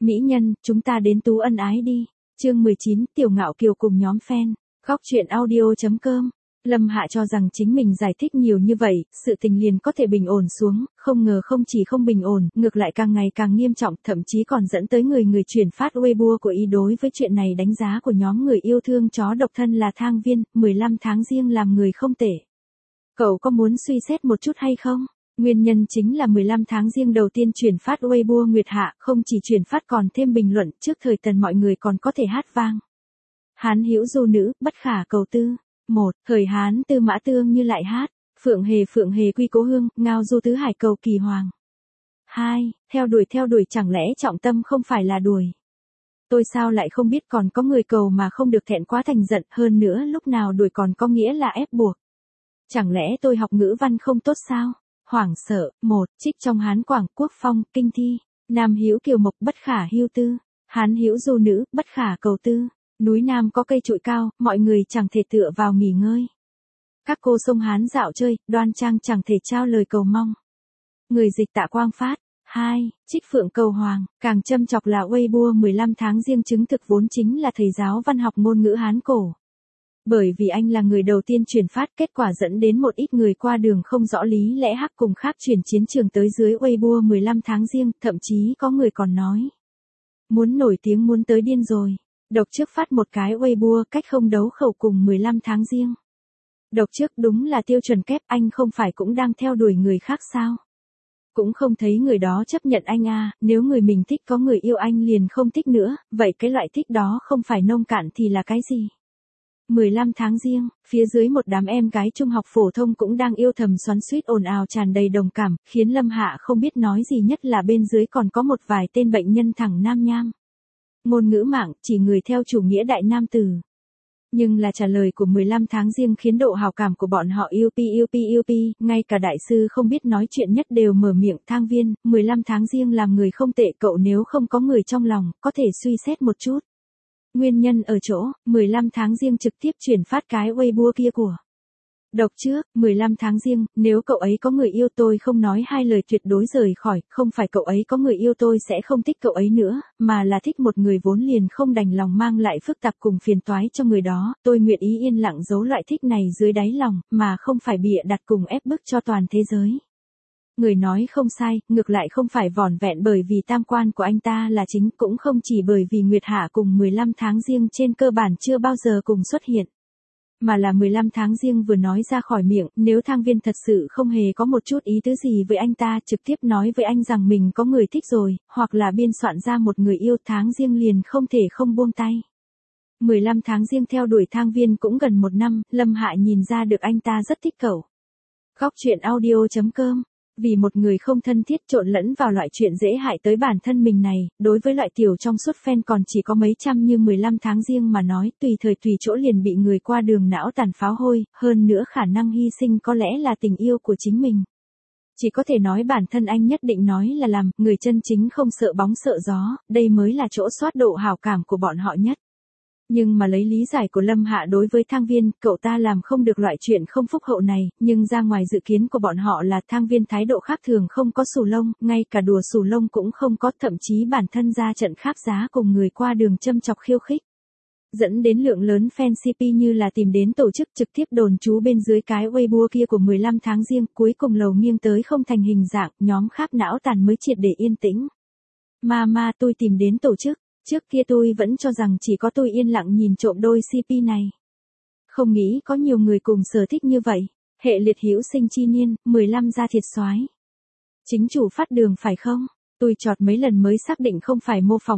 Mỹ nhân, chúng ta đến tú ân ái đi. Chương 19, Tiểu Ngạo Kiều cùng nhóm fan. Góc truyện audio.com. Lâm Hạ cho rằng chính mình giải thích nhiều như vậy, sự tình liền có thể bình ổn xuống, không ngờ không chỉ không bình ổn, ngược lại càng ngày càng nghiêm trọng, thậm chí còn dẫn tới người chuyển phát Weibo của y đối với chuyện này đánh giá của nhóm người yêu thương chó độc thân là Thang Viên, 15 tháng riêng làm người không tệ. Cậu có muốn suy xét một chút hay không? Nguyên nhân chính là 15 tháng riêng đầu tiên chuyển phát Weibo Nguyệt Hạ, không chỉ chuyển phát còn thêm bình luận, trước thời Tần mọi người còn có thể hát vang. Hán hữu du nữ, bất khả cầu tư. 1. Thời Hán Tư Mã Tương Như lại hát, phượng hề quy cố hương, ngao du tứ hải cầu kỳ hoàng. 2. Theo đuổi chẳng lẽ trọng tâm không phải là đuổi. Tôi sao lại không biết còn có người cầu mà không được thẹn quá thành giận, hơn nữa lúc nào đuổi còn có nghĩa là ép buộc. Chẳng lẽ tôi học ngữ văn không tốt sao? Hoảng sợ. 1. Trích trong Hán Quảng Quốc Phong, Kinh Thi. Nam hữu kiều mộc, bất khả hưu tư. Hán hữu du nữ, bất khả cầu tư. Núi Nam có cây trụi cao, mọi người chẳng thể tựa vào nghỉ ngơi. Các cô sông Hán dạo chơi, đoan trang chẳng thể trao lời cầu mong. Người dịch Tạ Quang Phát. 2. Trích Phượng Cầu Hoàng, càng châm chọc là Weibo 15 tháng riêng chứng thực vốn chính là thầy giáo văn học ngôn ngữ Hán cổ. Bởi vì anh là người đầu tiên truyền phát, kết quả dẫn đến một ít người qua đường không rõ lý lẽ hắc cùng khác chuyển chiến trường tới dưới Weibo 15 tháng riêng, thậm chí có người còn nói. Muốn nổi tiếng muốn tới điên rồi. Độc trước phát một cái Weibo cách không đấu khẩu cùng 15 tháng riêng. Độc trước đúng là tiêu chuẩn kép, anh không phải cũng đang theo đuổi người khác sao? Cũng không thấy người đó chấp nhận anh à, nếu người mình thích có người yêu anh liền không thích nữa, vậy cái loại thích đó không phải nông cạn thì là cái gì? 15 tháng riêng, phía dưới một đám em gái trung học phổ thông cũng đang yêu thầm xoắn xuýt ồn ào tràn đầy đồng cảm, khiến Lâm Hạ không biết nói gì, nhất là bên dưới còn có một vài tên bệnh nhân thẳng nam nham. Ngôn ngữ mạng, chỉ người theo chủ nghĩa đại nam tử. Nhưng là trả lời của 15 tháng riêng khiến độ hào cảm của bọn họ yêu pi, ngay cả đại sư không biết nói chuyện nhất đều mở miệng. Thang Viên, 15 tháng riêng làm người không tệ, cậu nếu không có người trong lòng, có thể suy xét một chút. Nguyên nhân ở chỗ, 15 tháng riêng trực tiếp chuyển phát cái Weibo kia của Độc trước. 15 tháng riêng, nếu cậu ấy có người yêu tôi không nói hai lời tuyệt đối rời khỏi, không phải cậu ấy có người yêu tôi sẽ không thích cậu ấy nữa, mà là thích một người vốn liền không đành lòng mang lại phức tạp cùng phiền toái cho người đó, tôi nguyện ý yên lặng giấu loại thích này dưới đáy lòng, mà không phải bịa đặt cùng ép bức cho toàn thế giới. Người nói không sai, ngược lại không phải vỏn vẹn bởi vì tam quan của anh ta là chính, cũng không chỉ bởi vì Nguyệt Hạ cùng 15 tháng riêng trên cơ bản chưa bao giờ cùng xuất hiện. Mà là 15 tháng riêng vừa nói ra khỏi miệng, nếu Thang Viên thật sự không hề có một chút ý tứ gì với anh ta, trực tiếp nói với anh rằng mình có người thích rồi, hoặc là biên soạn ra một người yêu, tháng riêng liền không thể không buông tay. 15 tháng riêng theo đuổi Thang Viên cũng gần 1 năm, Lâm Hạ nhìn ra được anh ta rất thích cậu. Góc truyện audio.com. Vì một người không thân thiết trộn lẫn vào loại chuyện dễ hại tới bản thân mình này, đối với loại tiểu trong suốt fan còn chỉ có mấy trăm như 15 tháng riêng mà nói, tùy thời tùy chỗ liền bị người qua đường não tàn pháo hôi, hơn nữa khả năng hy sinh có lẽ là tình yêu của chính mình. Chỉ có thể nói bản thân anh nhất định nói là làm, người chân chính không sợ bóng sợ gió, đây mới là chỗ soát độ hảo cảm của bọn họ nhất. Nhưng mà lấy lý giải của Lâm Hạ đối với Thang Viên, cậu ta làm không được loại chuyện không phúc hậu này, nhưng ra ngoài dự kiến của bọn họ là Thang Viên thái độ khác thường, không có xù lông, ngay cả đùa xù lông cũng không có, thậm chí bản thân ra trận khác giá cùng người qua đường châm chọc khiêu khích. Dẫn đến lượng lớn fan CP như là tìm đến tổ chức trực tiếp đồn trú bên dưới cái Weibo kia của 15 tháng riêng, cuối cùng lầu nghiêng tới không thành hình dạng, nhóm khác não tàn mới triệt để yên tĩnh. Mama, tôi tìm đến tổ chức. Trước kia tôi vẫn cho rằng chỉ có tôi yên lặng nhìn trộm đôi CP này. Không nghĩ có nhiều người cùng sở thích như vậy. Hệ liệt hữu sinh chi niên, 15 ra thiệt soái. Chính chủ phát đường phải không? Tôi chọt mấy lần mới xác định không phải mô phỏng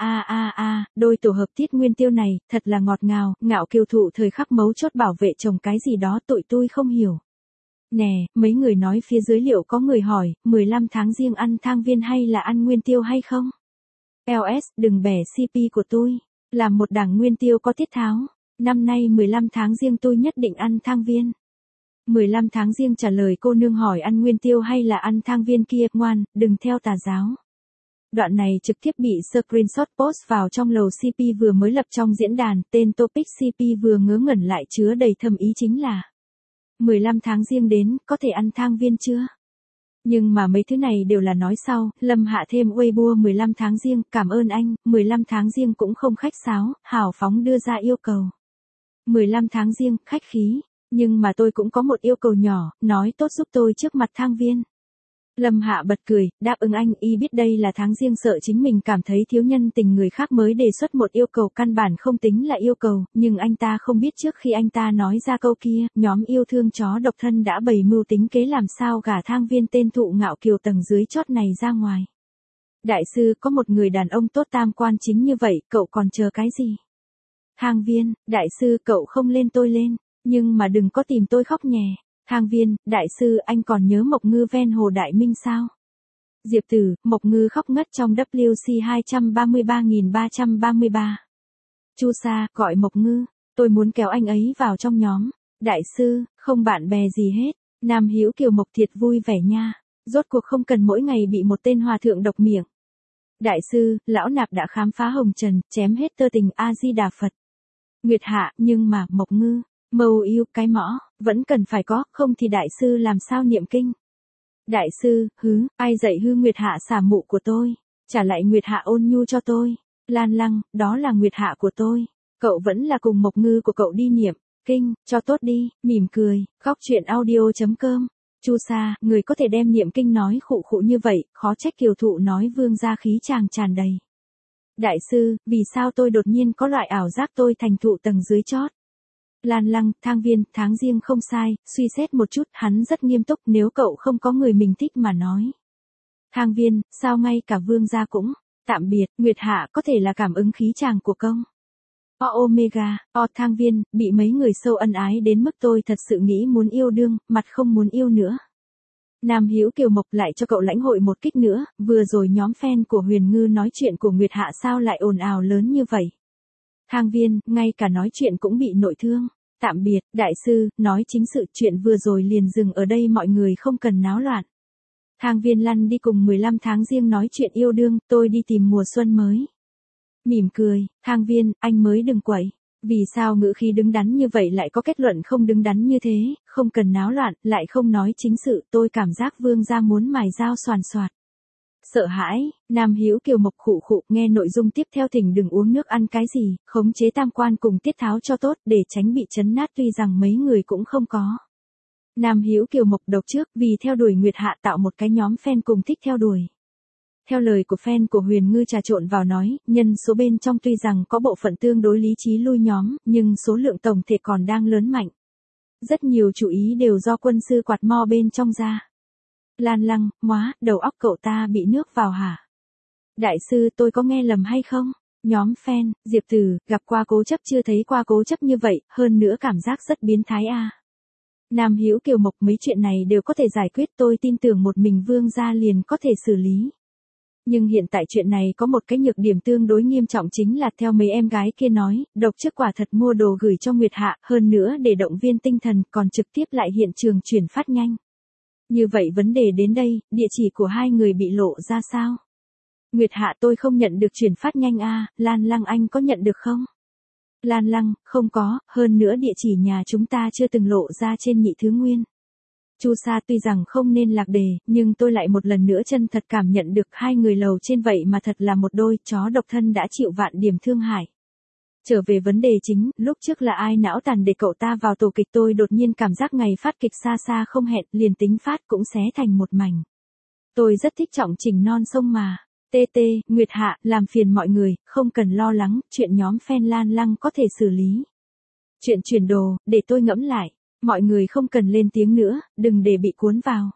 đôi tổ hợp Tiết Nguyên Tiêu này, thật là ngọt ngào, Ngạo Kiều thụ thời khắc mấu chốt bảo vệ chồng cái gì đó tụi tôi không hiểu. Nè, mấy người nói phía dưới liệu có người hỏi, 15 tháng riêng ăn Thang Viên hay là ăn Nguyên Tiêu hay không? LS, đừng bẻ CP của tôi. Làm một đảng Nguyên Tiêu có tiết tháo. Năm nay 15 tháng riêng tôi nhất định ăn Thang Viên. 15 tháng riêng trả lời cô nương hỏi ăn Nguyên Tiêu hay là ăn Thang Viên kia, ngoan, đừng theo tà giáo. Đoạn này trực tiếp bị screenshot post vào trong lầu CP vừa mới lập trong diễn đàn, tên topic CP vừa ngớ ngẩn lại chứa đầy thâm ý chính là 15 tháng riêng đến, có thể ăn Thang Viên chưa? Nhưng mà mấy thứ này đều là nói sau, Lâm Hạ thêm Weibo 15 tháng riêng, cảm ơn anh, 15 tháng riêng cũng không khách sáo, hào phóng đưa ra yêu cầu. 15 tháng riêng, khách khí, nhưng mà tôi cũng có một yêu cầu nhỏ, nói tốt giúp tôi trước mặt Thang Viên. Lâm Hạ bật cười, đáp ứng anh, y biết đây là tháng riêng sợ chính mình cảm thấy thiếu nhân tình người khác mới đề xuất một yêu cầu căn bản không tính là yêu cầu, nhưng anh ta không biết trước khi anh ta nói ra câu kia, nhóm yêu thương chó độc thân đã bày mưu tính kế làm sao gả Thang Viên tên thụ ngạo kiều tầng dưới chót này ra ngoài. Đại sư, có một người đàn ông tốt tam quan chính như vậy, cậu còn chờ cái gì? Thang Viên, đại sư cậu không lên tôi lên, nhưng mà đừng có tìm tôi khóc nhè. Thang Viên, đại sư anh còn nhớ Mộc Ngư ven hồ Đại Minh sao? Diệp Tử, Mộc Ngư khóc ngất trong WC 233.333. Chu Sa, gọi Mộc Ngư, tôi muốn kéo anh ấy vào trong nhóm. Đại sư, không bạn bè gì hết. Nam Hữu Kiều Mộc thiệt vui vẻ nha. Rốt cuộc không cần mỗi ngày bị một tên hòa thượng độc miệng. Đại sư, lão nạp đã khám phá hồng trần, chém hết tơ tình A-di-đà Phật. Nguyệt Hạ, nhưng mà, Mộc Ngư, mầu yêu cái mõ, vẫn cần phải có, không thì đại sư làm sao niệm kinh. Đại sư, ai dạy hư Nguyệt Hạ xả mụ của tôi, trả lại Nguyệt Hạ ôn nhu cho tôi. Lan Lăng, đó là Nguyệt Hạ của tôi, cậu vẫn là cùng Mộc Ngư của cậu đi niệm kinh, cho tốt đi, mỉm cười, khóc chuyện audio.com. Chu Sa, người có thể đem niệm kinh nói khụ khụ như vậy, khó trách Kiều Thụ nói vương gia khí chàng tràn đầy. Đại sư, vì sao tôi đột nhiên có loại ảo giác tôi thành thụ tầng dưới chót? Lan Lăng, Thang Viên, tháng riêng không sai, suy xét một chút, hắn rất nghiêm túc, nếu cậu không có người mình thích mà nói. Thang Viên, sao ngay cả vương gia cũng, tạm biệt, Nguyệt Hạ có thể là cảm ứng khí chàng của công. Omega, Thang Viên, bị mấy người sâu ân ái đến mức tôi thật sự nghĩ muốn yêu đương, mặt không muốn yêu nữa. Nam Hữu Kiều Mộc lại cho cậu lãnh hội một kích nữa, vừa rồi nhóm fan của Huyền Ngư nói chuyện của Nguyệt Hạ sao lại ồn ào lớn như vậy. Thang Viên, ngay cả nói chuyện cũng bị nội thương. Tạm biệt, đại sư, nói chính sự chuyện vừa rồi liền dừng ở đây mọi người không cần náo loạn. Thang Viên lăn đi cùng 15 tháng riêng nói chuyện yêu đương, tôi đi tìm mùa xuân mới. Mỉm cười, Thang Viên, anh mới đừng quậy. Vì sao ngữ khí đứng đắn như vậy lại có kết luận không đứng đắn như thế, không cần náo loạn, lại không nói chính sự, tôi cảm giác vương gia muốn mài dao xoàn xoạt. Sợ hãi, Nam Hữu Kiều Mộc khụ khụ, nghe nội dung tiếp theo thỉnh đừng uống nước ăn cái gì, khống chế tam quan cùng tiết tháo cho tốt để tránh bị chấn nát tuy rằng mấy người cũng không có. Nam Hữu Kiều Mộc độc trước vì theo đuổi Nguyệt Hạ tạo một cái nhóm fan cùng thích theo đuổi. Theo lời của fan của Huyền Ngư trà trộn vào nói, nhân số bên trong tuy rằng có bộ phận tương đối lý trí lui nhóm, nhưng số lượng tổng thể còn đang lớn mạnh. Rất nhiều chú ý đều do quân sư quạt mo bên trong ra. Lan Lăng, móa, đầu óc cậu ta bị nước vào hả? Đại sư tôi có nghe lầm hay không? Nhóm fan, Diệp Tử, gặp qua cố chấp chưa thấy qua cố chấp như vậy, hơn nữa cảm giác rất biến thái a. Nam Hữu Kiều Mộc mấy chuyện này đều có thể giải quyết tôi tin tưởng một mình vương gia liền có thể xử lý. Nhưng hiện tại chuyện này có một cái nhược điểm tương đối nghiêm trọng chính là theo mấy em gái kia nói, độc trước quả thật mua đồ gửi cho Nguyệt Hạ, hơn nữa để động viên tinh thần còn trực tiếp lại hiện trường chuyển phát nhanh. Như vậy vấn đề đến đây, địa chỉ của hai người bị lộ ra sao? Nguyệt Hạ tôi không nhận được chuyển phát nhanh a, Lan Lăng anh có nhận được không? Lan Lăng, không có, hơn nữa địa chỉ nhà chúng ta chưa từng lộ ra trên Nhị Thứ Nguyên. Chu Sa tuy rằng không nên lạc đề, nhưng tôi lại một lần nữa chân thật cảm nhận được hai người lầu trên vậy mà thật là một đôi chó độc thân đã chịu vạn điểm thương hại. Trở về vấn đề chính, lúc trước là ai não tàn để cậu ta vào tổ kịch tôi đột nhiên cảm giác ngày phát kịch xa xa không hẹn, liền tính phát cũng xé thành một mảnh. Tôi rất thích trọng trình non sông mà. TT, Nguyệt Hạ, làm phiền mọi người, không cần lo lắng, chuyện nhóm fan Lan Lăng có thể xử lý. Chuyện chuyển đồ, để tôi ngẫm lại. Mọi người không cần lên tiếng nữa, đừng để bị cuốn vào.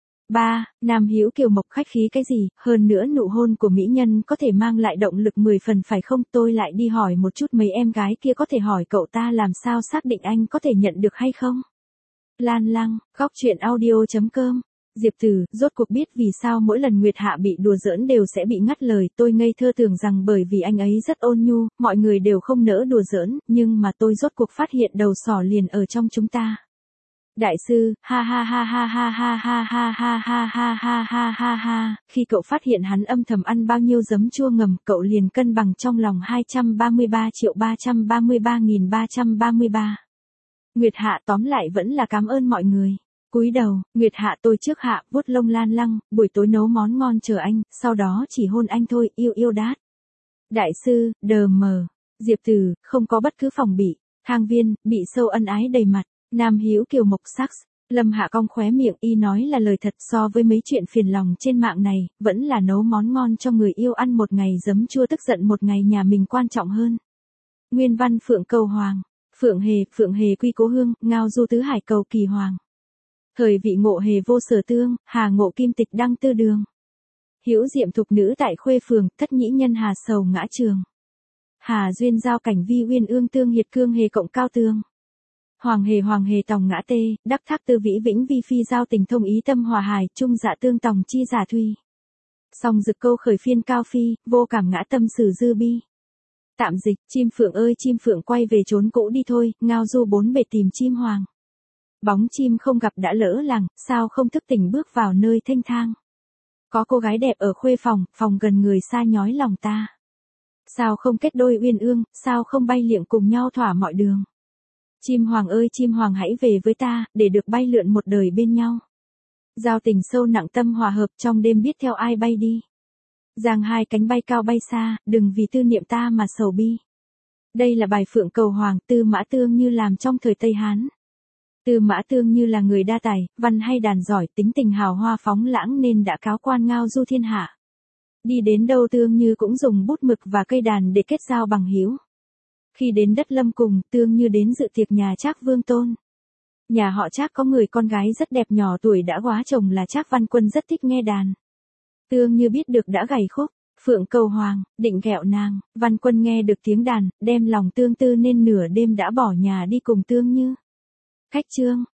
3. Nam Hữu Kiều Mộc khách khí cái gì, hơn nữa nụ hôn của mỹ nhân có thể mang lại động lực 10 phần phải không? Tôi lại đi hỏi một chút mấy em gái kia có thể hỏi cậu ta làm sao xác định anh có thể nhận được hay không? Lan Lăng, khóc chuyện audio.com. Diệp Tử, rốt cuộc biết vì sao mỗi lần Nguyệt Hạ bị đùa giỡn đều sẽ bị ngắt lời, tôi ngây thơ tưởng rằng bởi vì anh ấy rất ôn nhu, mọi người đều không nỡ đùa giỡn, nhưng mà tôi rốt cuộc phát hiện đầu sỏ liền ở trong chúng ta. Đại sư, ha ha ha ha ha ha ha ha ha ha ha ha ha ha ha, khi cậu phát hiện hắn âm thầm ăn bao nhiêu giấm chua ngầm, cậu liền cân bằng trong lòng 233.333.333. Nguyệt Hạ tóm lại vẫn là cảm ơn mọi người. Cúi đầu, Nguyệt Hạ tôi trước hạ, vuốt lông Lan Lăng, buổi tối nấu món ngon chờ anh, sau đó chỉ hôn anh thôi, yêu yêu đát. Đại sư, đờ mờ. Diệp Tử, không có bất cứ phòng bị. Thang Viên, bị sâu ân ái đầy mặt. Nam Hữu Kiều Mộc Sắc. Lâm Hạ cong khóe miệng, y nói là lời thật, so với mấy chuyện phiền lòng trên mạng này, vẫn là nấu món ngon cho người yêu ăn một ngày giấm chua tức giận một ngày nhà mình quan trọng hơn. Nguyên văn Phượng Cầu Hoàng. Phượng Hề quy cố hương, ngao du tứ hải cầu kỳ hoàng. Thời vị Ngộ Hề vô sở tương, Hà Ngộ kim tịch đăng tư đường. Hữu diệm thục nữ tại Khuê Phường, thất nhĩ nhân Hà sầu ngã trường. Hà duyên giao cảnh vi uyên ương tương hiệt cương hề cộng cao tương. Hoàng hề tòng ngã tê, đắc thác tư vĩ vĩnh vi phi giao tình thông ý tâm hòa hài, trung dạ tương tòng chi giả thuy. Song dực câu khởi phiên cao phi, vô cảm ngã tâm sử dư bi. Tạm dịch, chim phượng ơi chim phượng quay về trốn cũ đi thôi, ngao du bốn bể tìm chim hoàng. Bóng chim không gặp đã lỡ làng, sao không thức tỉnh bước vào nơi thênh thang. Có cô gái đẹp ở khuê phòng, phòng gần người xa nhói lòng ta. Sao không kết đôi uyên ương, sao không bay liệng cùng nhau thỏa mọi đường. Chim hoàng ơi chim hoàng hãy về với ta, để được bay lượn một đời bên nhau. Giao tình sâu nặng tâm hòa hợp trong đêm biết theo ai bay đi. Giang hai cánh bay cao bay xa, đừng vì tư niệm ta mà sầu bi. Đây là bài Phượng Cầu Hoàng, Tư Mã Tương Như làm trong thời Tây Hán. Tư Mã Tương Như là người đa tài, văn hay đàn giỏi, tính tình hào hoa phóng lãng nên đã cáo quan ngao du thiên hạ. Đi đến đâu Tương Như cũng dùng bút mực và cây đàn để kết giao bằng hữu. Khi đến đất Lâm cùng, Tương Như đến dự tiệc nhà Trác Vương Tôn. Nhà họ Trác có người con gái rất đẹp nhỏ tuổi đã góa chồng là Trác Văn Quân rất thích nghe đàn. Tương Như biết được đã gảy khúc, Phượng Cầu Hoàng, định ghẹo nàng, Văn Quân nghe được tiếng đàn, đem lòng tương tư nên nửa đêm đã bỏ nhà đi cùng Tương Như. Khách chương.